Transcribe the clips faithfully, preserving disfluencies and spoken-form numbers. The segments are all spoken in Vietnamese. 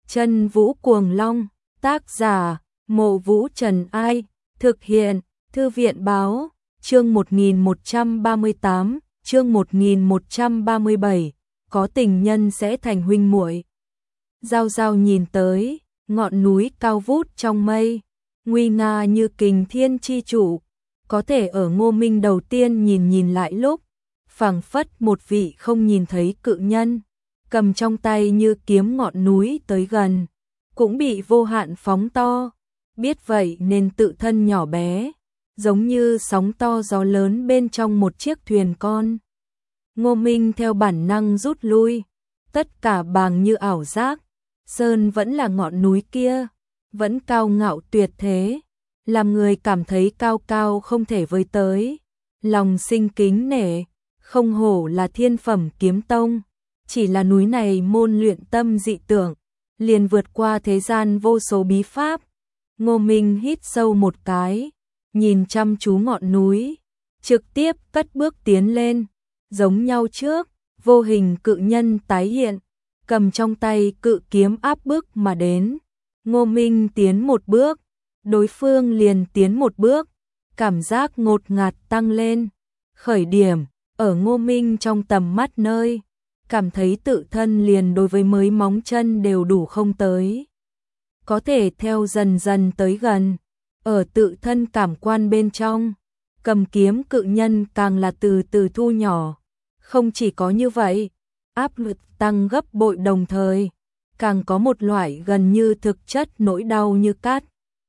Chân Vũ Cuồng Long, tác giả, Mộ Vũ Trần Ai, thực hiện, Thư viện Báo, chương một nghìn một trăm ba mươi tám, chương một nghìn một trăm ba mươi bảy, có tình nhân sẽ thành huynh muội. Giao Giao nhìn tới, ngọn núi cao vút trong mây, nguy nga như kình thiên chi trụ, có thể ở Ngô Minh đầu tiên nhìn nhìn lại lúc, phảng phất một vị không nhìn thấy cự nhân, cầm trong tay như kiếm ngọn núi tới gần, cũng bị vô hạn phóng to, biết vậy nên tự thân nhỏ bé, giống như sóng to gió lớn bên trong một chiếc thuyền con. Ngô Minh theo bản năng rút lui, tất cả bàng như ảo giác, sơn vẫn là ngọn núi kia, vẫn cao ngạo tuyệt thế, làm người cảm thấy cao cao không thể với tới, lòng sinh kính nể, không hổ là thiên phẩm kiếm tông, chỉ là núi này môn luyện tâm dị tưởng, liền vượt qua thế gian vô số bí pháp. Ngô Minh hít sâu một cái, nhìn chăm chú ngọn núi, trực tiếp cất bước tiến lên, giống nhau trước, vô hình cự nhân tái hiện, cầm trong tay cự kiếm áp bức mà đến. Ngô Minh tiến một bước, đối phương liền tiến một bước, cảm giác ngột ngạt tăng lên. Khởi điểm, ở Ngô Minh trong tầm mắt nơi, cảm thấy tự thân liền đối với mới móng chân đều đủ không tới. Có thể theo dần dần tới gần, ở tự thân cảm quan bên trong, cầm kiếm cự nhân càng là từ từ thu nhỏ. Không chỉ có như vậy, áp lực tăng gấp bội đồng thời, càng có một loại gần như thực chất nỗi đau như cát.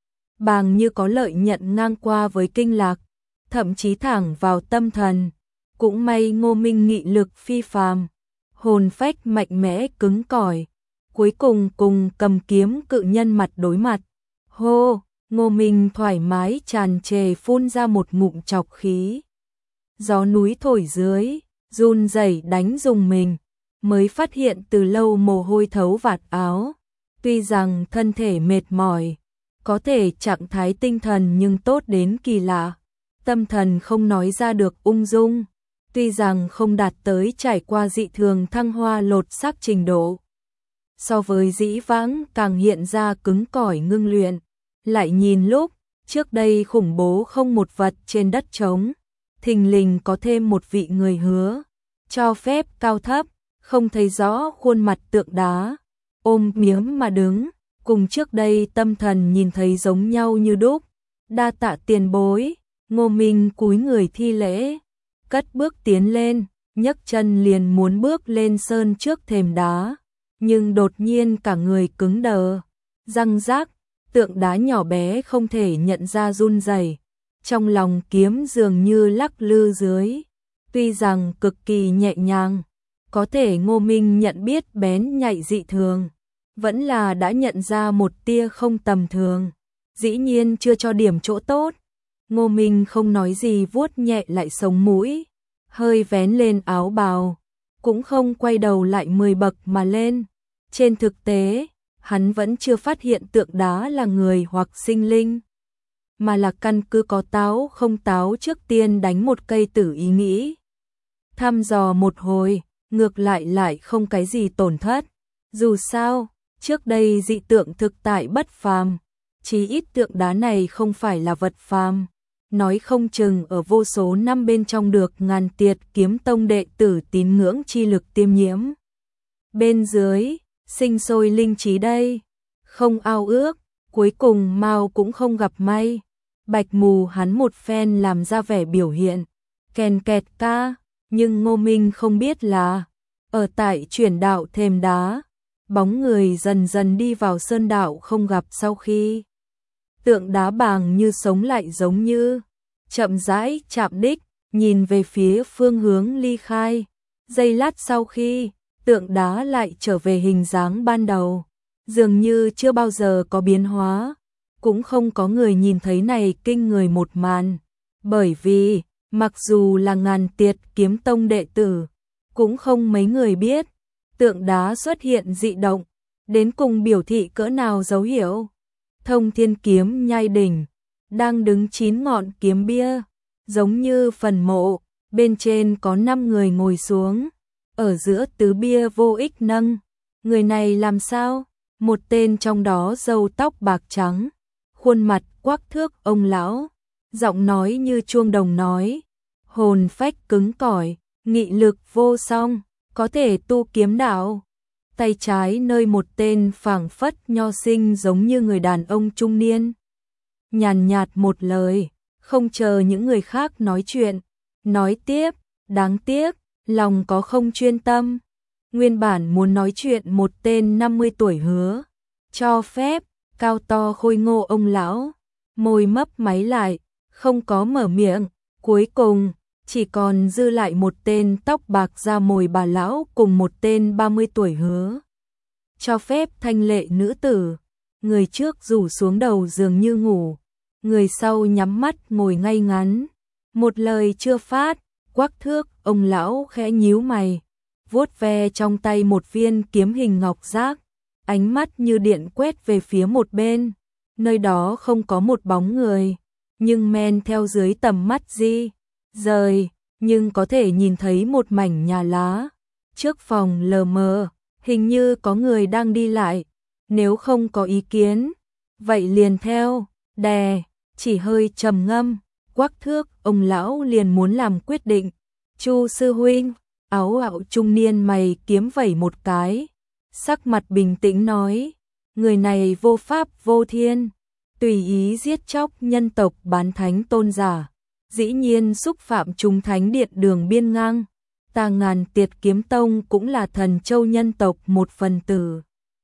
Bàng như có lợi nhận ngang qua với kinh lạc, thậm chí thẳng vào tâm thần. Cũng may Ngô Minh nghị lực phi phàm, hồn phách mạnh mẽ cứng cỏi, cuối cùng cùng cầm kiếm cự nhân mặt đối mặt. Hô, Ngô Minh thoải mái tràn trề phun ra một ngụm trọc khí. Gió núi thổi dưới, run rẩy đánh rùng mình, mới phát hiện từ lâu mồ hôi thấu vạt áo. Tuy rằng thân thể mệt mỏi, có thể trạng thái tinh thần nhưng tốt đến kỳ lạ, tâm thần không nói ra được ung dung. Tuy rằng không đạt tới trải qua dị thường thăng hoa lột xác trình độ, so với dĩ vãng càng hiện ra cứng cỏi ngưng luyện, lại nhìn lúc trước đây khủng bố không một vật trên đất trống, thình lình có thêm một vị người hứa, cho phép cao thấp, không thấy rõ khuôn mặt tượng đá, ôm miếng mà đứng, cùng trước đây tâm thần nhìn thấy giống nhau như đúc. Đa tạ tiền bối. Ngô Minh cúi người thi lễ, cất bước tiến lên, nhấc chân liền muốn bước lên sơn trước thềm đá, nhưng đột nhiên cả người cứng đờ, răng rác, tượng đá nhỏ bé không thể nhận ra run rẩy, trong lòng kiếm dường như lắc lư dưới, tuy rằng cực kỳ nhẹ nhàng, có thể Ngô Minh nhận biết bén nhạy dị thường, vẫn là đã nhận ra một tia không tầm thường, dĩ nhiên chưa cho điểm chỗ tốt. Ngô Minh không nói gì vuốt nhẹ lại sống mũi, hơi vén lên áo bào, cũng không quay đầu lại mười bậc mà lên. Trên thực tế, hắn vẫn chưa phát hiện tượng đá là người hoặc sinh linh, mà là căn cứ có táo không táo trước tiên đánh một cây tử ý nghĩ. Thăm dò một hồi, ngược lại lại không cái gì tổn thất. Dù sao, trước đây dị tượng thực tại bất phàm, chí ít tượng đá này không phải là vật phàm. Nói không chừng ở vô số năm bên trong được ngàn tiệt kiếm tông đệ tử tín ngưỡng chi lực tiêm nhiễm. Bên dưới, sinh sôi linh trí đây, không ao ước, cuối cùng mau cũng không gặp may. Bạch mù hắn một phen làm ra vẻ biểu hiện, kèn kẹt ca, nhưng Ngô Minh không biết là, ở tại chuyển đạo thềm đá, bóng người dần dần đi vào sơn đạo không gặp sau khi. Tượng đá bàng như sống lại giống như, chậm rãi chạm đích, nhìn về phía phương hướng ly khai. Giây lát sau khi, tượng đá lại trở về hình dáng ban đầu, dường như chưa bao giờ có biến hóa, cũng không có người nhìn thấy này kinh người một màn. Bởi vì, mặc dù là ngàn tiệt kiếm tông đệ tử, cũng không mấy người biết, tượng đá xuất hiện dị động, đến cùng biểu thị cỡ nào dấu hiệu. Thông Thiên kiếm nhai đỉnh, đang đứng chín ngọn kiếm bia, giống như phần mộ, bên trên có năm người ngồi xuống, ở giữa tứ bia vô ích nâng. Người này làm sao? Một tên trong đó râu tóc bạc trắng, khuôn mặt quắc thước ông lão, giọng nói như chuông đồng nói, hồn phách cứng cỏi, nghị lực vô song, có thể tu kiếm đạo. Tay trái nơi một tên phảng phất nho sinh giống như người đàn ông trung niên. Nhàn nhạt một lời, không chờ những người khác nói chuyện, nói tiếp, đáng tiếc, lòng có không chuyên tâm. Nguyên bản muốn nói chuyện một tên năm mươi tuổi hứa, cho phép, cao to khôi ngô ông lão, môi mấp máy lại, không có mở miệng, cuối cùng, chỉ còn dư lại một tên tóc bạc da mồi bà lão cùng một tên ba mươi tuổi hứa. Cho phép thanh lệ nữ tử, người trước rủ xuống đầu giường như ngủ, người sau nhắm mắt ngồi ngay ngắn, một lời chưa phát, quắc thước, ông lão khẽ nhíu mày, vuốt ve trong tay một viên kiếm hình ngọc giác, ánh mắt như điện quét về phía một bên, nơi đó không có một bóng người, nhưng men theo dưới tầm mắt di rời, nhưng có thể nhìn thấy một mảnh nhà lá, trước phòng lờ mờ, hình như có người đang đi lại, nếu không có ý kiến, vậy liền theo, đè, chỉ hơi trầm ngâm, quắc thước, ông lão liền muốn làm quyết định, Chu sư huynh, áo ạo trung niên mày kiếm vẩy một cái, sắc mặt bình tĩnh nói, người này vô pháp vô thiên, tùy ý giết chóc nhân tộc bán thánh tôn giả, dĩ nhiên xúc phạm chúng thánh điện đường biên ngang, ta Ngàn Tiệt Kiếm Tông cũng là thần châu nhân tộc một phần tử,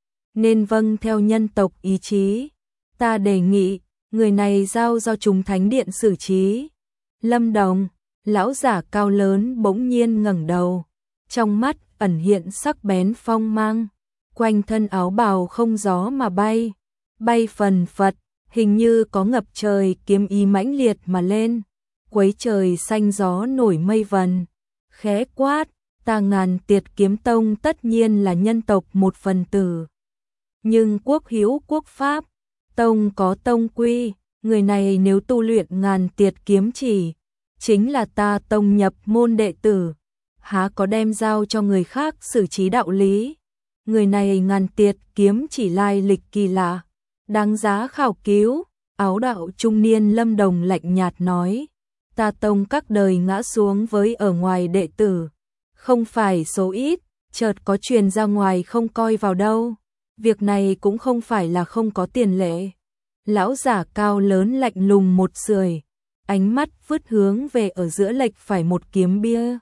nên vâng theo nhân tộc ý chí, ta đề nghị, người này giao do chúng thánh điện xử trí. Lâm Đồng, lão giả cao lớn bỗng nhiên ngẩng đầu, trong mắt ẩn hiện sắc bén phong mang, quanh thân áo bào không gió mà bay, bay phần phật, hình như có ngập trời kiếm ý mãnh liệt mà lên, quấy trời xanh gió nổi mây vần, khẽ quát, ta Ngàn Tiệt Kiếm Tông tất nhiên là nhân tộc một phần tử, nhưng quốc hữu quốc pháp, tông có tông quy, người này nếu tu luyện Ngàn Tiệt kiếm chỉ, chính là ta tông nhập môn đệ tử, há có đem giao cho người khác xử trí đạo lý. Người này Ngàn Tiệt kiếm chỉ lai lịch kỳ lạ, đáng giá khảo cứu. Áo đạo trung niên Lâm Đồng lạnh nhạt nói, ta tông các đời ngã xuống với ở ngoài đệ tử, không phải số ít, chợt có truyền ra ngoài không coi vào đâu. Việc này cũng không phải là không có tiền lệ. Lão giả cao lớn lạnh lùng một sưởi, ánh mắt vứt hướng về ở giữa lệch phải một kiếm bia.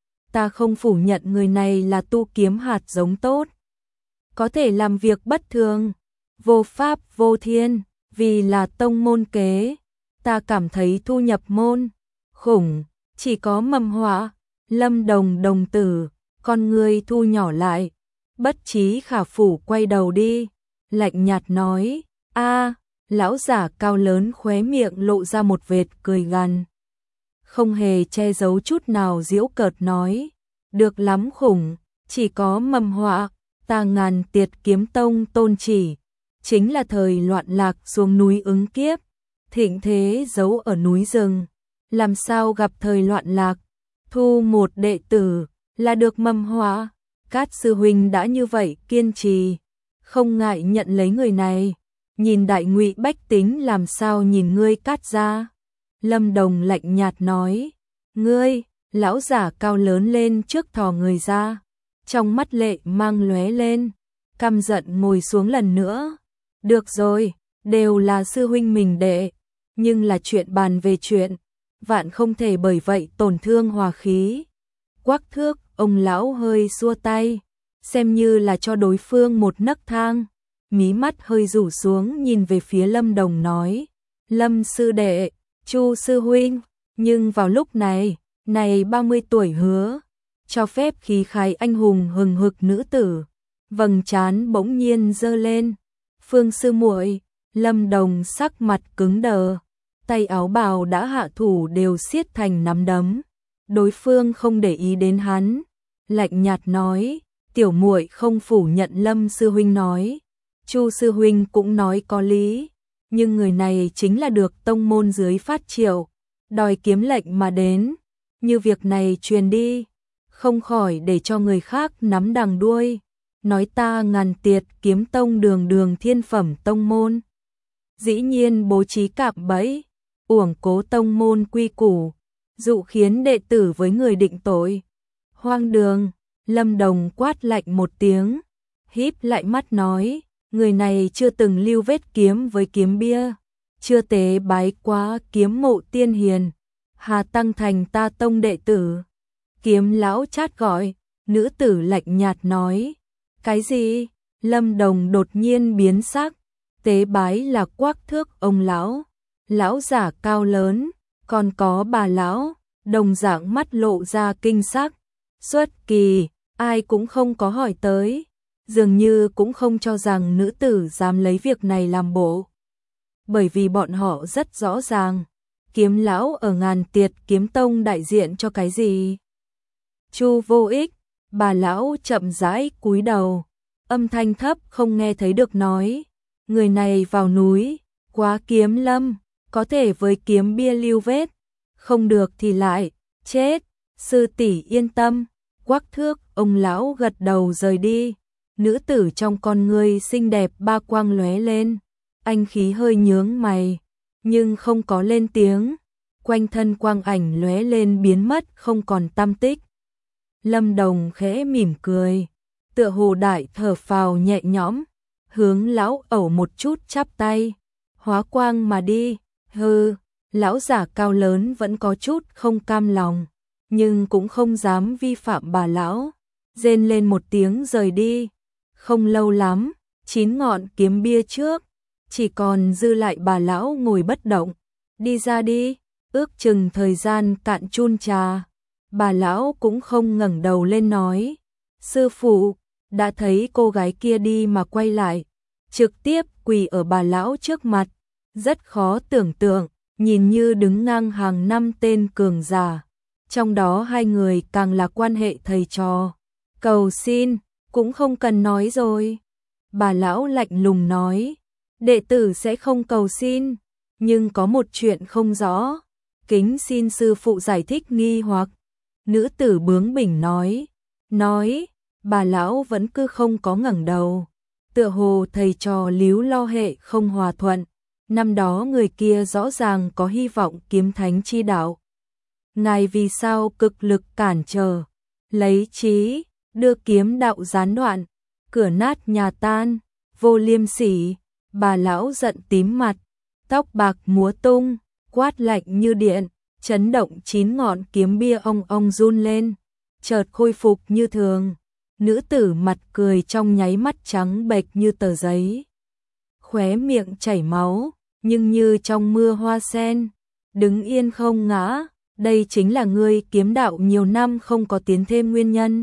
Ta không phủ nhận người này là tu kiếm hạt giống tốt, có thể làm việc bất thường, vô pháp vô thiên, vì là tông môn kế, ta cảm thấy thu nhập môn khủng, chỉ có mầm họa. Lâm Đồng đồng tử, con người thu nhỏ lại, bất trí khả phủ quay đầu đi, lạnh nhạt nói, a. Lão giả cao lớn khóe miệng lộ ra một vệt cười gằn, không hề che giấu chút nào giễu cợt nói, được lắm khủng, chỉ có mầm họa, ta Ngàn Tiệt Kiếm Tông tôn chỉ, chính là thời loạn lạc xuống núi ứng kiếp, thịnh thế giấu ở núi rừng, làm sao gặp thời loạn lạc, thu một đệ tử, là được mầm họa. Cát sư huynh đã như vậy kiên trì, không ngại nhận lấy người này, nhìn đại ngụy bách tính làm sao nhìn ngươi Cát gia. Lâm Đồng lạnh nhạt nói, ngươi, lão giả cao lớn lên trước thò người ra, trong mắt lệ mang lóe lên, căm giận ngồi xuống lần nữa. Được rồi, đều là sư huynh mình đệ, nhưng là chuyện bàn về chuyện, vạn không thể bởi vậy tổn thương hòa khí. Quắc thước, ông lão hơi xua tay, xem như là cho đối phương một nấc thang, mí mắt hơi rủ xuống nhìn về phía Lâm Đồng nói, Lâm sư đệ, Chu sư huynh, nhưng vào lúc này, này ba mươi tuổi hứa, cho phép khí khái anh hùng hừng hực nữ tử, vầng trán bỗng nhiên giơ lên, Phương sư muội. Lâm Đồng sắc mặt cứng đờ, tay áo bào đã hạ thủ đều siết thành nắm đấm. Đối phương không để ý đến hắn, lạnh nhạt nói, tiểu muội không phủ nhận Lâm sư huynh nói, Chu sư huynh cũng nói có lý, nhưng người này chính là được tông môn dưới phát triệu, đòi kiếm lệnh mà đến, như việc này truyền đi, không khỏi để cho người khác nắm đằng đuôi. nói ta Ngàn Tiệt Kiếm Tông đường đường thiên phẩm tông môn. Dĩ nhiên bố trí cạm bẫy, uổng cố tông môn quy củ, dụ khiến đệ tử với người định tội. Hoang đường, Lâm Đồng quát lạnh một tiếng, híp lại mắt nói, người này chưa từng lưu vết kiếm với kiếm bia, chưa tế bái quá kiếm mộ tiên hiền, hà tăng thành ta tông đệ tử. Kiếm lão chát gọi, nữ tử lạnh nhạt nói, cái gì? Lâm Đồng đột nhiên biến sắc, tế bái là quắc thước ông lão, lão giả cao lớn, còn có bà lão, đồng dạng mắt lộ ra kinh sắc. Xuất kỳ, ai cũng không có hỏi tới, dường như cũng không cho rằng nữ tử dám lấy việc này làm bộ. Bởi vì bọn họ rất rõ ràng, kiếm lão ở Ngàn Tiệt Kiếm Tông đại diện cho cái gì? Chu vô ích, bà lão chậm rãi cúi đầu, âm thanh thấp không nghe thấy được nói, người này vào núi, quá kiếm lâm, có thể với kiếm bia lưu vết, không được thì lại, chết, sư tỷ yên tâm, quắc thước, ông lão gật đầu rời đi, nữ tử trong con ngươi xinh đẹp ba quang lóe lên, anh khí hơi nhướng mày, nhưng không có lên tiếng, quanh thân quang ảnh lóe lên biến mất không còn tăm tích. Lâm Đồng khẽ mỉm cười, tựa hồ đại thở phào nhẹ nhõm, hướng lão ẩu một chút chắp tay, hóa quang mà đi. Hừ, lão giả cao lớn vẫn có chút không cam lòng, nhưng cũng không dám vi phạm bà lão, rên lên một tiếng rời đi. Không lâu lắm, chín ngọn kiếm bia trước, chỉ còn dư lại bà lão ngồi bất động, đi ra đi, ước chừng thời gian cạn chun trà. Bà lão cũng không ngẩng đầu lên nói, sư phụ, đã thấy cô gái kia đi mà quay lại, trực tiếp quỳ ở bà lão trước mặt, rất khó tưởng tượng, nhìn như đứng ngang hàng năm tên cường giả, trong đó hai người càng là quan hệ thầy trò. Cầu xin, cũng không cần nói rồi. Bà lão lạnh lùng nói, đệ tử sẽ không cầu xin, nhưng có một chuyện không rõ, kính xin sư phụ giải thích nghi hoặc. Nữ tử bướng bỉnh nói, nói, bà lão vẫn cứ không có ngẩng đầu, tựa hồ thầy trò líu lo hệ không hòa thuận, năm đó người kia rõ ràng có hy vọng kiếm thánh chi đạo. Ngài vì sao cực lực cản trở, lấy trí, đưa kiếm đạo gián đoạn, cửa nát nhà tan, vô liêm sỉ, bà lão giận tím mặt, tóc bạc múa tung, quát lạnh như điện. Chấn động chín ngọn kiếm bia ong ong run lên, chợt khôi phục như thường. Nữ tử mặt cười trong nháy mắt trắng bệch như tờ giấy, khóe miệng chảy máu, nhưng như trong mưa hoa sen, đứng yên không ngã. Đây chính là ngươi kiếm đạo nhiều năm không có tiến thêm nguyên nhân.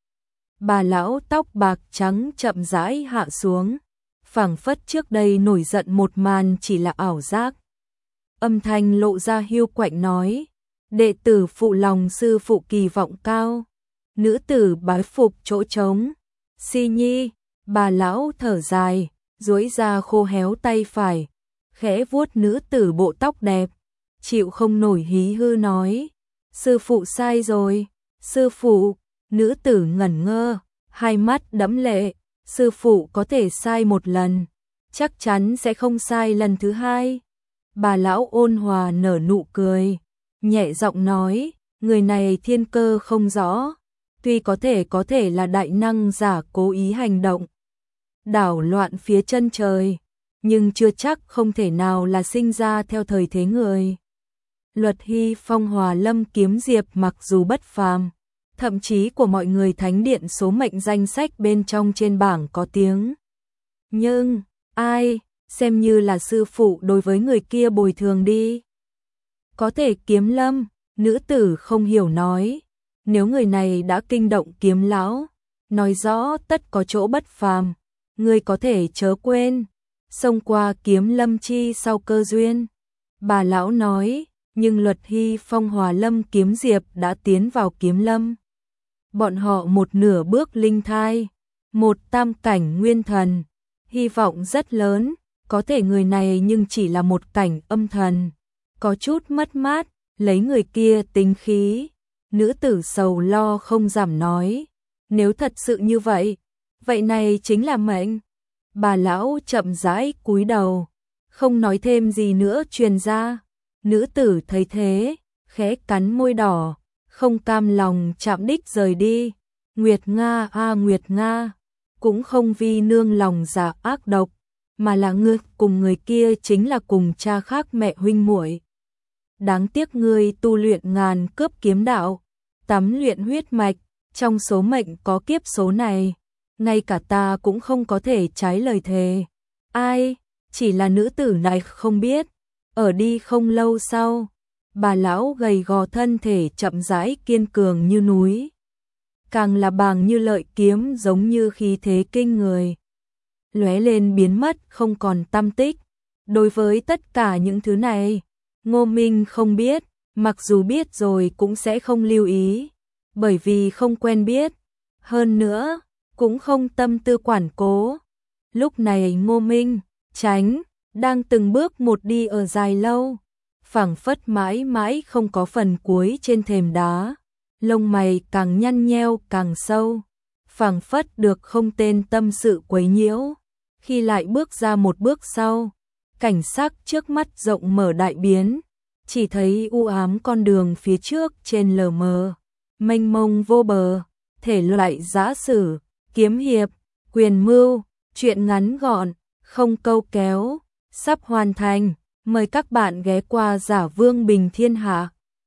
Bà lão tóc bạc trắng chậm rãi hạ xuống, phảng phất trước đây nổi giận một màn chỉ là ảo giác. Âm thanh lộ ra hiu quạnh nói, đệ tử phụ lòng sư phụ kỳ vọng cao. Nữ tử bái phục chỗ trống, si nhi, bà lão thở dài, duỗi ra khô héo tay phải, khẽ vuốt nữ tử bộ tóc đẹp, chịu không nổi hí hư nói, sư phụ sai rồi, sư phụ. Nữ tử ngẩn ngơ, hai mắt đẫm lệ, sư phụ có thể sai một lần, chắc chắn sẽ không sai lần thứ hai. Bà lão ôn hòa nở nụ cười, nhẹ giọng nói, người này thiên cơ không rõ, tuy có thể có thể là đại năng giả cố ý hành động, đảo loạn phía chân trời, nhưng chưa chắc không thể nào là sinh ra theo thời thế người. Luật hy phong hòa lâm kiếm diệp mặc dù bất phàm, thậm chí của mọi người thánh điện số mệnh danh sách bên trong trên bảng có tiếng. Nhưng, ai, xem như là sư phụ đối với người kia bồi thường đi. Có thể kiếm lâm, nữ tử không hiểu nói, nếu người này đã kinh động kiếm lão, nói rõ tất có chỗ bất phàm, người có thể chớ quên, xông qua kiếm lâm chi sau cơ duyên. Bà lão nói, nhưng luật hy phong hòa lâm kiếm diệp đã tiến vào kiếm lâm. Bọn họ một nửa bước linh thai, một tam cảnh nguyên thần, hy vọng rất lớn, có thể người này nhưng chỉ là một cảnh âm thần, có chút mất mát, lấy người kia tính khí. Nữ tử sầu lo không giảm nói, nếu thật sự như vậy, Vậy này chính là mệnh. Bà lão chậm rãi cúi đầu, không nói thêm gì nữa truyền ra. Nữ tử thấy thế, khẽ cắn môi đỏ, không cam lòng chạm đích rời đi. Nguyệt Nga a à, Nguyệt Nga, cũng không vì nương lòng dạ ác độc, mà là ngươi cùng người kia chính là cùng cha khác mẹ huynh muội. Đáng tiếc ngươi tu luyện ngàn cướp kiếm đạo, tắm luyện huyết mạch, trong số mệnh có kiếp số này, ngay cả ta cũng không có thể trái lời thề. Ai, chỉ là nữ tử này không biết, ở đi không lâu sau, bà lão gầy gò thân thể chậm rãi kiên cường như núi, càng là bàng như lợi kiếm giống như khí thế kinh người, lóe lên biến mất không còn tăm tích. Đối với tất cả những thứ này, Ngô Minh không biết, mặc dù biết rồi cũng sẽ không lưu ý, bởi vì không quen biết, hơn nữa, cũng không tâm tư quản cố. Lúc này Ngô Minh, tránh, đang từng bước một đi ở dài lâu, phảng phất mãi mãi không có phần cuối trên thềm đá, lông mày càng nhăn nheo càng sâu, phảng phất được không tên tâm sự quấy nhiễu. Khi lại bước ra một bước sau, cảnh sắc trước mắt rộng mở đại biến, chỉ thấy u ám con đường phía trước trên lờ mờ, mênh mông vô bờ, thể loại giã sử, kiếm hiệp, quyền mưu, truyện ngắn gọn, không câu kéo, sắp hoàn thành, mời các bạn ghé qua Giả Vương Bình Thiên Hạ.